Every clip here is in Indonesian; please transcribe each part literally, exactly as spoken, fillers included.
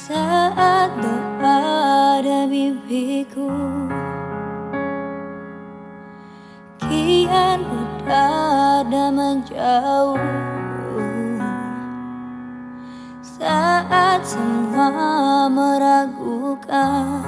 Saat ada bibiku kian berada menjauh, saat semua meragukan,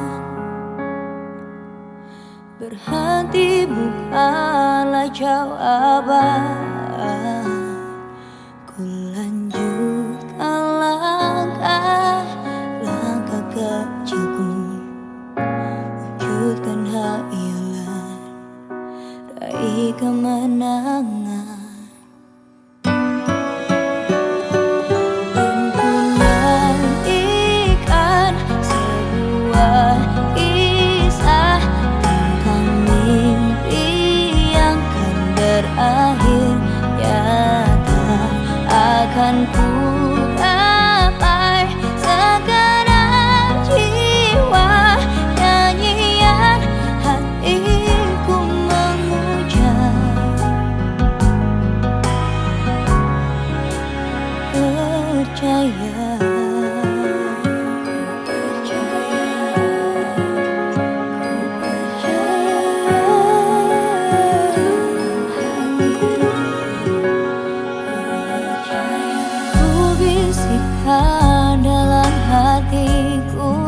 berhenti bukanlah jawaban. Ku lanjutkan langkah, langkah kecilku, wujudkan hayalan, raih kemenangan. Dan ku nantikan sebuah kisah tentang mimpi yang kan berakhir nyata. Akan ku gapai segenap jiwa, nyanyian hatiku mengucap percaya. Bisikkan dalam hatiku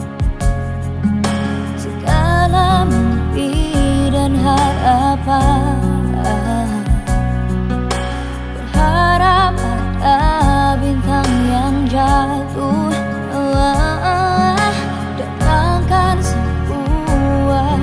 segala mimpi dan harapan, berharap ada bintang yang jatuh, datangkan sebuah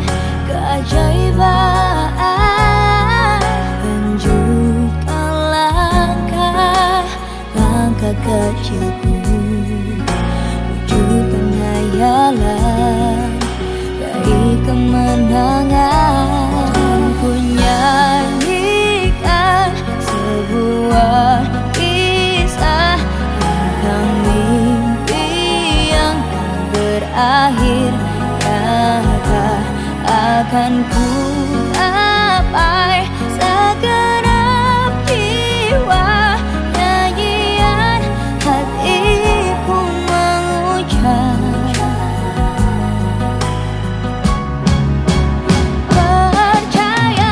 keajaiban, tunjukkan langkah langkah kecilku, wujudkan hayalan, raih kemenangan. Ku nyanyikan sebuah kisah tentang mimpi yang kan berakhir nyata. Akan ku gapai segenap jiwa, nyanyian hatiku mengucap percaya.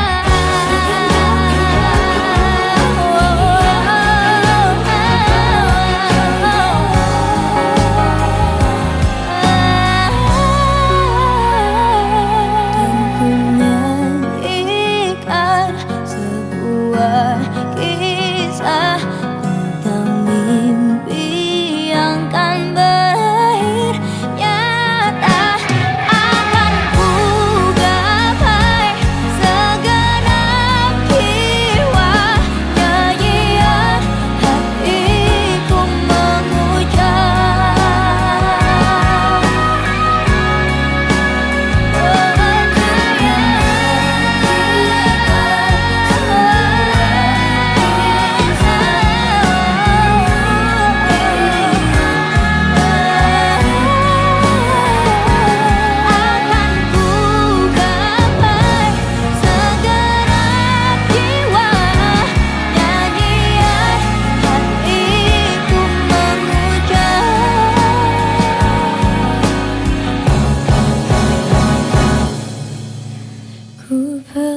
Dan ku nyanyikan sebuah kisah tentang mimpi yang kan berakhir nyata. Akan ku gapai segenap jiwa, nyanyian hatiku mengucap ku